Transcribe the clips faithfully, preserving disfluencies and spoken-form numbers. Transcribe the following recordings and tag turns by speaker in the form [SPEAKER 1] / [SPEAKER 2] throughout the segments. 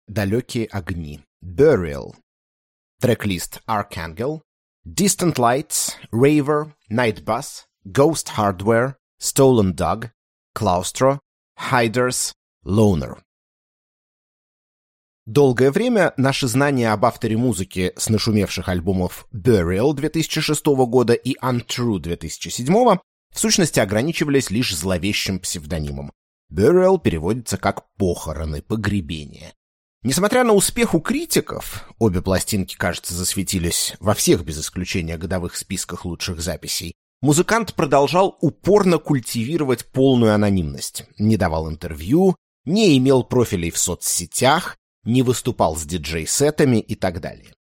[SPEAKER 1] «Далекие огни», «Burial», трек-лист «Archangel», «Distant Lights», «Raver», «Night Bus», «Ghost Hardware», «Stolen Dog», «Claustro», «Hiders», «Loner». Долгое время наши знания об авторе музыки с нашумевших альбомов «Burial» две тысячи шестого года и «Untrue» две тысячи седьмого в сущности ограничивались лишь зловещим псевдонимом. «Burial» переводится как «похороны», «погребение». Несмотря на успех у критиков, обе пластинки, кажется, засветились во всех без исключения годовых списках лучших записей, музыкант продолжал упорно культивировать полную анонимность, не давал интервью, не имел профилей в соцсетях, не выступал с диджей-сетами и так далее.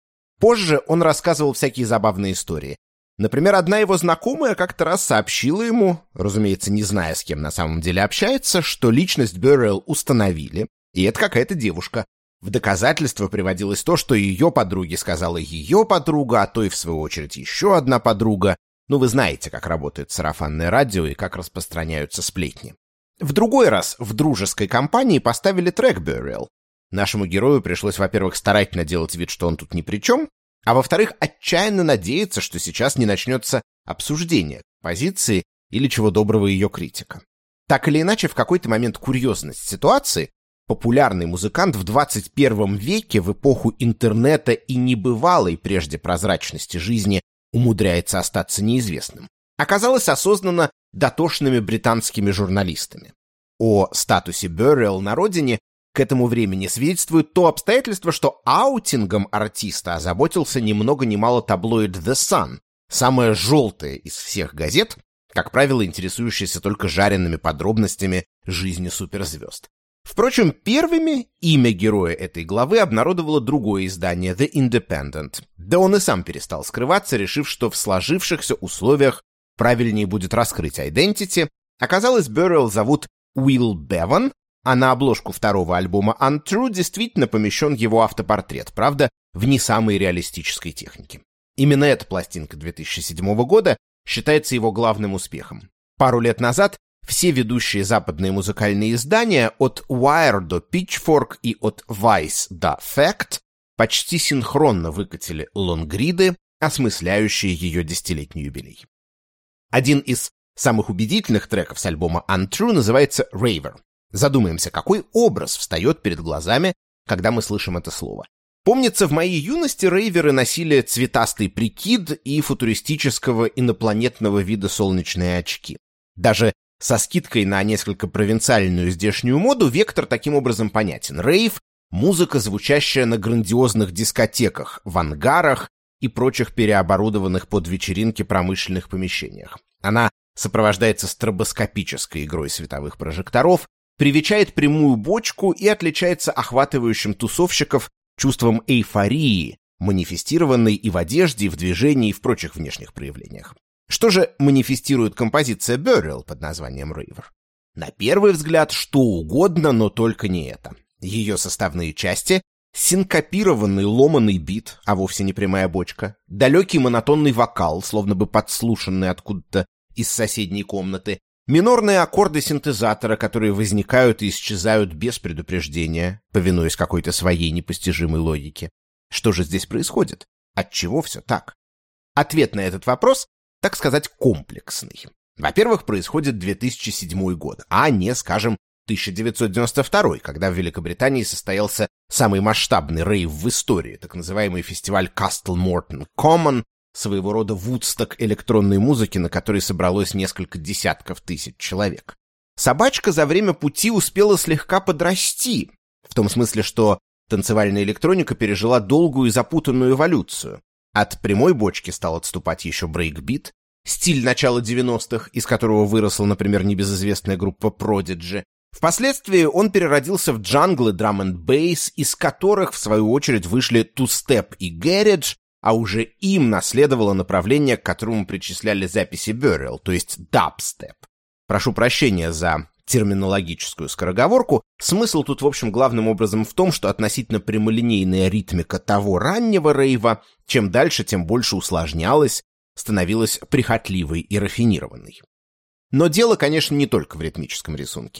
[SPEAKER 1] Позже он рассказывал всякие забавные истории. Например, одна его знакомая как-то раз сообщила ему, разумеется, не зная, с кем на самом деле общается, что личность Burial установили, и это какая-то девушка. В доказательство приводилось то, что ее подруге сказала ее подруга, а то и, в свою очередь, еще одна подруга. Ну, вы знаете, как работает сарафанное радио и как распространяются сплетни. В другой раз в дружеской компании поставили трек Burial. Нашему герою пришлось, во-первых, старательно делать вид, что он тут ни при чем, а во-вторых, отчаянно надеяться, что сейчас не начнется обсуждение позиции или чего доброго ее критика. Так или иначе, в какой-то момент курьезность ситуации популярный музыкант в двадцать первом веке в эпоху интернета и небывалой прежде прозрачности жизни умудряется остаться неизвестным, оказалась осознана дотошными британскими журналистами. О статусе Burial на родине к этому времени свидетельствует то обстоятельство, что аутингом артиста озаботился ни много ни мало таблоид The Sun, самая желтая из всех газет, как правило, интересующаяся только жареными подробностями жизни суперзвезд. Впрочем, первыми имя героя этой главы обнародовало другое издание The Independent, да он и сам перестал скрываться, решив, что в сложившихся условиях правильнее будет раскрыть identity. Оказалось, Burial зовут Уилл Беван, а на обложку второго альбома Untrue действительно помещен его автопортрет, правда, в не самой реалистической технике. Именно эта пластинка две тысячи седьмого года считается его главным успехом. Пару лет назад все ведущие западные музыкальные издания от Wire до Pitchfork и от Vice до Fact почти синхронно выкатили лонгриды, осмысляющие ее десятилетний юбилей. Один из самых убедительных треков с альбома Untrue называется «Raver». Задумаемся, какой образ встает перед глазами, когда мы слышим это слово. Помнится, в моей юности рейверы носили цветастый прикид и футуристического инопланетного вида солнечные очки. Даже со скидкой на несколько провинциальную здешнюю моду вектор таким образом понятен. Рейв — музыка, звучащая на грандиозных дискотеках, в ангарах и прочих переоборудованных под вечеринки промышленных помещениях. Она сопровождается стробоскопической игрой световых прожекторов, привечает прямую бочку и отличается охватывающим тусовщиков чувством эйфории, манифестированной и в одежде, и в движении, и в прочих внешних проявлениях. Что же манифестирует композиция Burial под названием Raver? На первый взгляд, что угодно, но только не это. Ее составные части — синкопированный ломаный бит, а вовсе не прямая бочка, далекий монотонный вокал, словно бы подслушанный откуда-то из соседней комнаты, минорные аккорды синтезатора, которые возникают и исчезают без предупреждения, повинуясь какой-то своей непостижимой логике. Что же здесь происходит? Отчего все так? Ответ на этот вопрос, так сказать, комплексный. Во-первых, происходит две тысячи седьмой год, а не, скажем, тысяча девятьсот девяносто второй, когда в Великобритании состоялся самый масштабный рейв в истории, так называемый фестиваль Castle Morton Common, своего рода вудсток электронной музыки, на которой собралось несколько десятков тысяч человек. Собачка за время пути успела слегка подрасти, в том смысле, что танцевальная электроника пережила долгую и запутанную эволюцию. От прямой бочки стал отступать еще брейкбит, стиль начала девяностых, из которого выросла, например, небезызвестная группа Prodigy. Впоследствии он переродился в джангл и драм-энд-бейс, из которых, в свою очередь, вышли ту-степ и гаридж, а уже им наследовало направление, к которому причисляли записи Burial, то есть дабстеп. Прошу прощения за терминологическую скороговорку, смысл тут, в общем, главным образом в том, что относительно прямолинейная ритмика того раннего рейва, чем дальше, тем больше усложнялась, становилась прихотливой и рафинированной. Но дело, конечно, не только в ритмическом рисунке.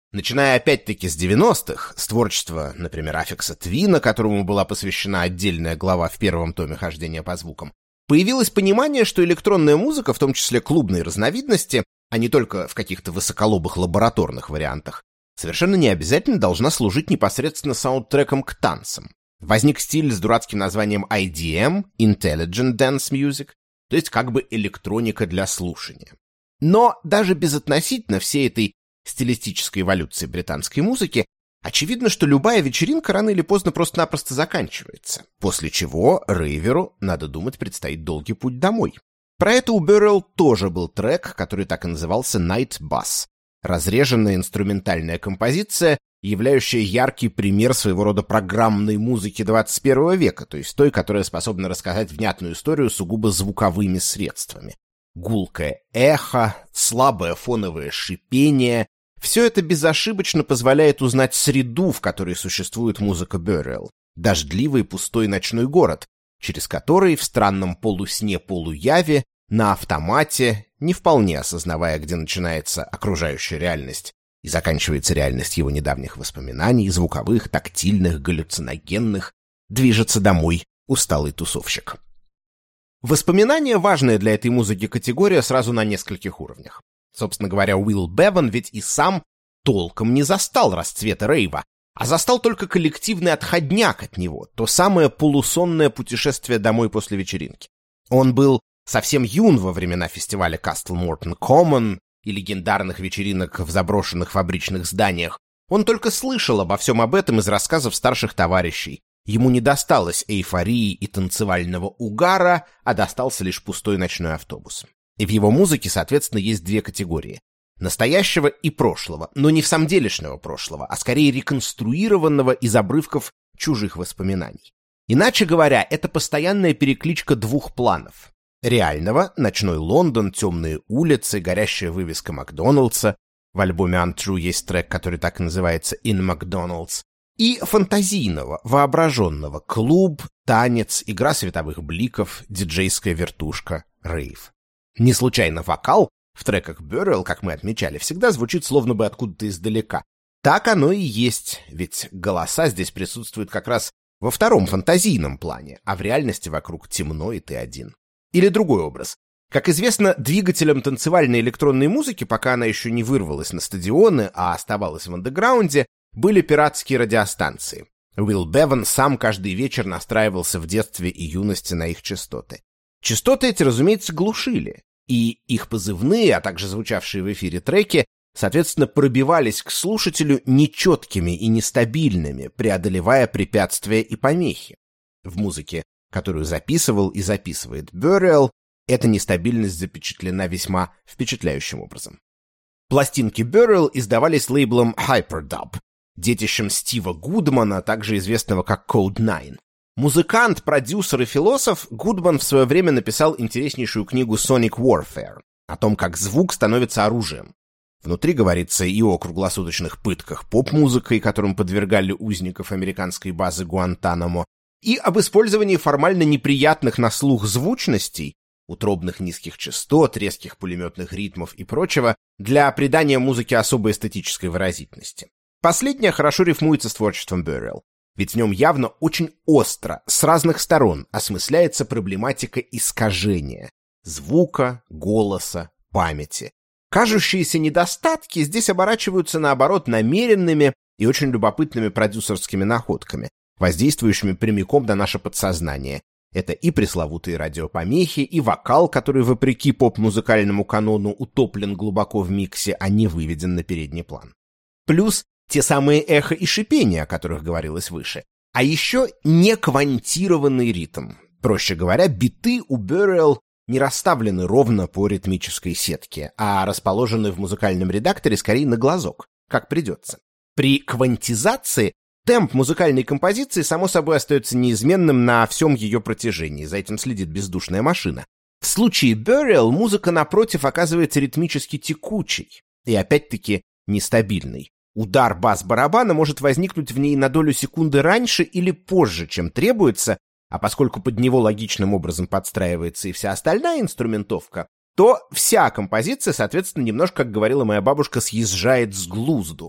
[SPEAKER 1] Начиная опять-таки с девяностых, с творчества, например, Аффикса Твина, которому была посвящена отдельная глава в первом томе «Хождения по звукам», появилось понимание, что электронная музыка, в том числе клубные разновидности, а не только в каких-то высоколобых лабораторных вариантах, совершенно не обязательно должна служить непосредственно саундтреком к танцам. Возник стиль с дурацким названием ай ди эм, Intelligent Dance Music, то есть как бы электроника для слушания. Но даже безотносительно всей этой стилистической эволюции британской музыки, очевидно, что любая вечеринка рано или поздно просто-напросто заканчивается, после чего рейверу, надо думать, предстоит долгий путь домой. Про это у Burial тоже был трек, который так и назывался Night Bus, разреженная инструментальная композиция, являющая яркий пример своего рода программной музыки двадцать первого века, то есть той, которая способна рассказать внятную историю сугубо звуковыми средствами. Гулкое эхо, слабое фоновое шипение — все это безошибочно позволяет узнать среду, в которой существует музыка Burial. Дождливый пустой ночной город, через который в странном полусне-полуяве, на автомате, не вполне осознавая, где начинается окружающая реальность и заканчивается реальность его недавних воспоминаний, звуковых, тактильных, галлюциногенных, движется домой усталый тусовщик. Воспоминания — важная для этой музыки категория сразу на нескольких уровнях. Собственно говоря, Уилл Беван ведь и сам толком не застал расцвета рейва, а застал только коллективный отходняк от него, то самое полусонное путешествие домой после вечеринки. Он был совсем юн во времена фестиваля Castle Morton Common и легендарных вечеринок в заброшенных фабричных зданиях. Он только слышал обо всем об этом из рассказов старших товарищей. Ему не досталось эйфории и танцевального угара, а достался лишь пустой ночной автобус. И в его музыке, соответственно, есть две категории. Настоящего и прошлого, но не всамделишнего прошлого, а скорее реконструированного из обрывков чужих воспоминаний. Иначе говоря, это постоянная перекличка двух планов. Реального — ночной Лондон, темные улицы, горящая вывеска Макдоналдса. В альбоме Untrue есть трек, который так и называется «In McDonald's». И фантазийного, воображенного — клуб, танец, игра световых бликов, диджейская вертушка, рейв. Не случайно вокал в треках Burial, как мы отмечали, всегда звучит словно бы откуда-то издалека. Так оно и есть, ведь голоса здесь присутствуют как раз во втором фантазийном плане, а в реальности вокруг темно, и ты один. Или другой образ. Как известно, двигателем танцевальной электронной музыки, пока она еще не вырвалась на стадионы, а оставалась в андеграунде, были пиратские радиостанции. Уилл Беван сам каждый вечер настраивался в детстве и юности на их частоты. Частоты эти, разумеется, глушили, и их позывные, а также звучавшие в эфире треки, соответственно, пробивались к слушателю нечеткими и нестабильными, преодолевая препятствия и помехи. В музыке, которую записывал и записывает Burial, эта нестабильность запечатлена весьма впечатляющим образом. Пластинки Burial издавались лейблом Hyperdub, детищем Стива Гудмана, также известного как Code Nine. Музыкант, продюсер и философ, Гудман в свое время написал интереснейшую книгу Sonic Warfare о том, как звук становится оружием. Внутри говорится и о круглосуточных пытках поп-музыкой, которым подвергали узников американской базы Гуантанамо, и об использовании формально неприятных на слух звучностей, утробных низких частот, резких пулеметных ритмов и прочего, для придания музыке особой эстетической выразительности. Последнее хорошо рифмуется с творчеством Burial, ведь в нем явно очень остро, с разных сторон осмысляется проблематика искажения звука, голоса, памяти. Кажущиеся недостатки здесь оборачиваются, наоборот, намеренными и очень любопытными продюсерскими находками, воздействующими прямиком на наше подсознание. Это и пресловутые радиопомехи, и вокал, который, вопреки поп-музыкальному канону, утоплен глубоко в миксе, а не выведен на передний план. Плюс те самые эхо и шипения, о которых говорилось выше. А еще неквантированный ритм. Проще говоря, биты у Burial не расставлены ровно по ритмической сетке, а расположены в музыкальном редакторе скорее на глазок, как придется. При квантизации темп музыкальной композиции, само собой, остается неизменным на всем ее протяжении, за этим следит бездушная машина. В случае Burial музыка, напротив, оказывается ритмически текучей и, опять-таки, нестабильной. Удар бас-барабана может возникнуть в ней на долю секунды раньше или позже, чем требуется, а поскольку под него логичным образом подстраивается и вся остальная инструментовка, то вся композиция, соответственно, немножко, как говорила моя бабушка, съезжает с глузду.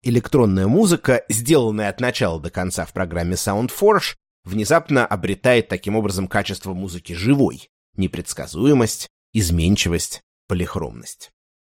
[SPEAKER 1] Электронная музыка, сделанная от начала до конца в программе SoundForge, внезапно обретает таким образом качество музыки живой, непредсказуемость, изменчивость, полихромность.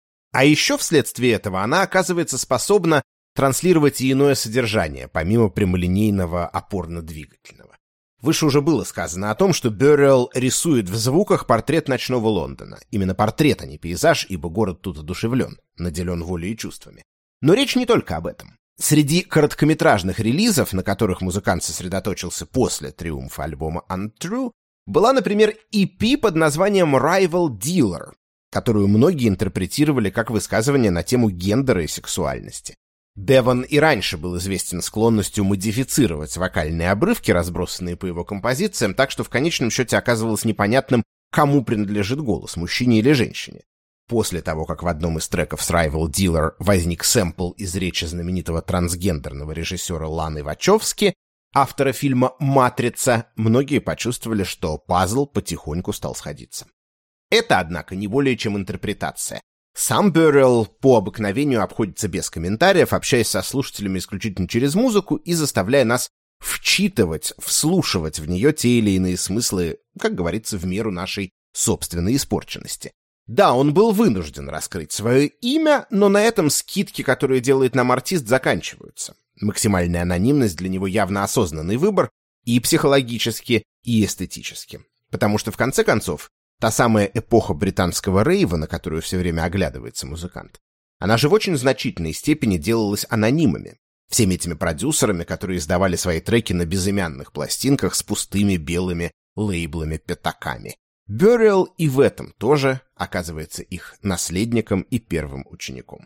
[SPEAKER 1] А еще вследствие этого она оказывается способна транслировать и иное содержание, помимо прямолинейного опорно-двигательного. Выше уже было сказано о том, что Burial рисует в звуках портрет ночного Лондона. Именно портрет, а не пейзаж, ибо город тут одушевлен, наделен волей и чувствами. Но речь не только об этом. Среди короткометражных релизов, на которых музыкант сосредоточился после триумфа альбома Untrue, была, например, и пи под названием Rival Dealer, которую многие интерпретировали как высказывание на тему гендера и сексуальности. Девон и раньше был известен склонностью модифицировать вокальные обрывки, разбросанные по его композициям, так что в конечном счете оказывалось непонятным, кому принадлежит голос, мужчине или женщине. После того, как в одном из треков с Rival Dealer возник сэмпл из речи знаменитого трансгендерного режиссера Ланы Вачовски, автора фильма «Матрица», многие почувствовали, что пазл потихоньку стал сходиться. Это, однако, не более чем интерпретация. Сам Burial по обыкновению обходится без комментариев, общаясь со слушателями исключительно через музыку и заставляя нас вчитывать, вслушивать в нее те или иные смыслы, как говорится, в меру нашей собственной испорченности. Да, он был вынужден раскрыть свое имя, но на этом скидки, которые делает нам артист, заканчиваются. Максимальная анонимность для него явно осознанный выбор и психологически, и эстетически. Потому что, в конце концов, та самая эпоха британского рейва, на которую все время оглядывается музыкант, она же в очень значительной степени делалась анонимами, всеми этими продюсерами, которые издавали свои треки на безымянных пластинках с пустыми белыми лейблами-пятаками. Burial и в этом тоже оказывается их наследником и первым учеником.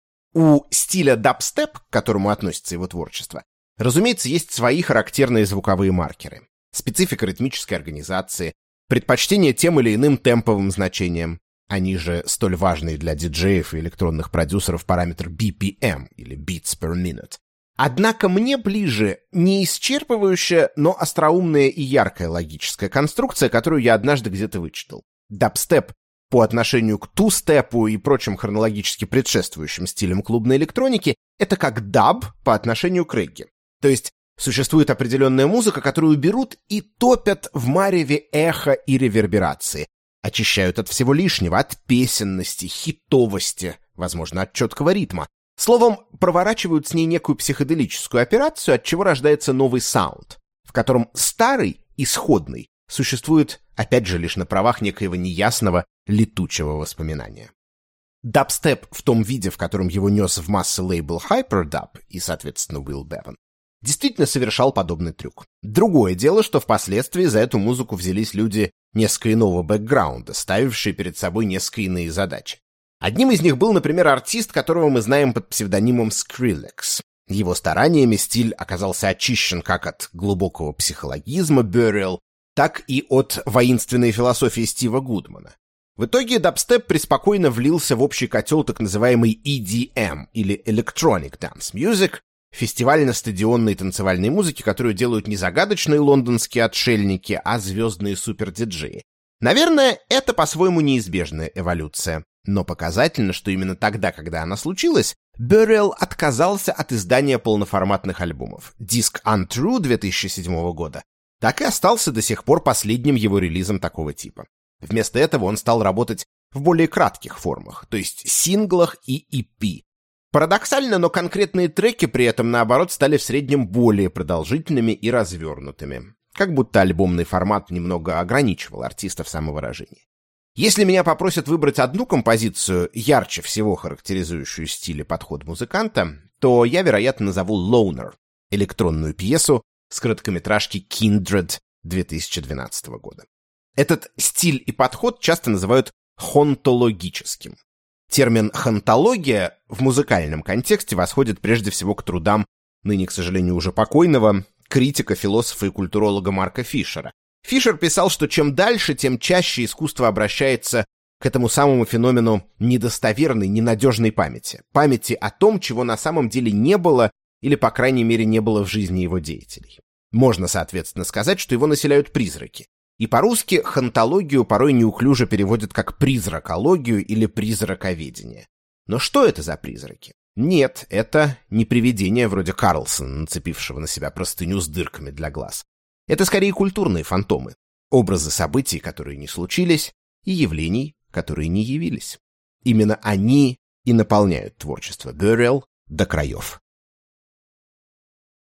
[SPEAKER 1] У стиля дабстеп, к которому относится его творчество, разумеется, есть свои характерные звуковые маркеры, специфика ритмической организации, предпочтение тем или иным темповым значениям, они же столь важные для диджеев и электронных продюсеров параметр би пи эм или beats per minute. Однако мне ближе не исчерпывающая, но остроумная и яркая логическая конструкция, которую я однажды где-то вычитал. Дабстеп по отношению к ту-степу и прочим хронологически предшествующим стилям клубной электроники — это как даб по отношению к регги. То есть существует определенная музыка, которую берут и топят в мареве эха и реверберации, очищают от всего лишнего, от песенности, хитовости, возможно, от четкого ритма. Словом, проворачивают с ней некую психоделическую операцию, от чего рождается новый саунд, в котором старый, исходный, существует, опять же, лишь на правах некоего неясного, летучего воспоминания. Дабстеп в том виде, в котором его нес в массы лейбл Hyperdub и, соответственно, Will Devon, действительно совершал подобный трюк. Другое дело, что впоследствии за эту музыку взялись люди несколько иного бэкграунда, ставившие перед собой несколько иные задачи. Одним из них был, например, артист, которого мы знаем под псевдонимом Skrillex. Его стараниями стиль оказался очищен как от глубокого психологизма Burial, так и от воинственной философии Стива Гудмана. В итоге дабстеп преспокойно влился в общий котел так называемый и ди эм, или Electronic Dance Music, фестивально-стадионной танцевальной музыки, которую делают не загадочные лондонские отшельники, а звездные супердиджеи. Наверное, это по-своему неизбежная эволюция. Но показательно, что именно тогда, когда она случилась, Burial отказался от издания полноформатных альбомов. Диск Untrue две тысячи седьмого года так и остался до сих пор последним его релизом такого типа. Вместо этого он стал работать в более кратких формах, то есть синглах и и пи. Парадоксально, но конкретные треки при этом, наоборот, стали в среднем более продолжительными и развернутыми. Как будто альбомный формат немного ограничивал артиста в самовыражении. Если меня попросят выбрать одну композицию, ярче всего характеризующую стиль и подход музыканта, то я, вероятно, назову Loner, электронную пьесу с короткометражки Kindred две тысячи двенадцатого года. Этот стиль и подход часто называют хонтологическим. Термин «хонтология» в музыкальном контексте восходит прежде всего к трудам ныне, к сожалению, уже покойного критика, философа и культуролога Марка Фишера. Фишер писал, что чем дальше, тем чаще искусство обращается к этому самому феномену недостоверной, ненадежной памяти. Памяти о том, чего на самом деле не было или, по крайней мере, не было в жизни его деятелей. Можно, соответственно, сказать, что его населяют призраки. И по-русски хонтологию порой неуклюже переводят как призракологию или призраковедение. Но что это за призраки? Нет, это не привидение вроде Карлсона, нацепившего на себя простыню с дырками для глаз. Это скорее культурные фантомы, образы событий, которые не случились, и явлений, которые не явились. Именно они и наполняют творчество Бюррелл до краев.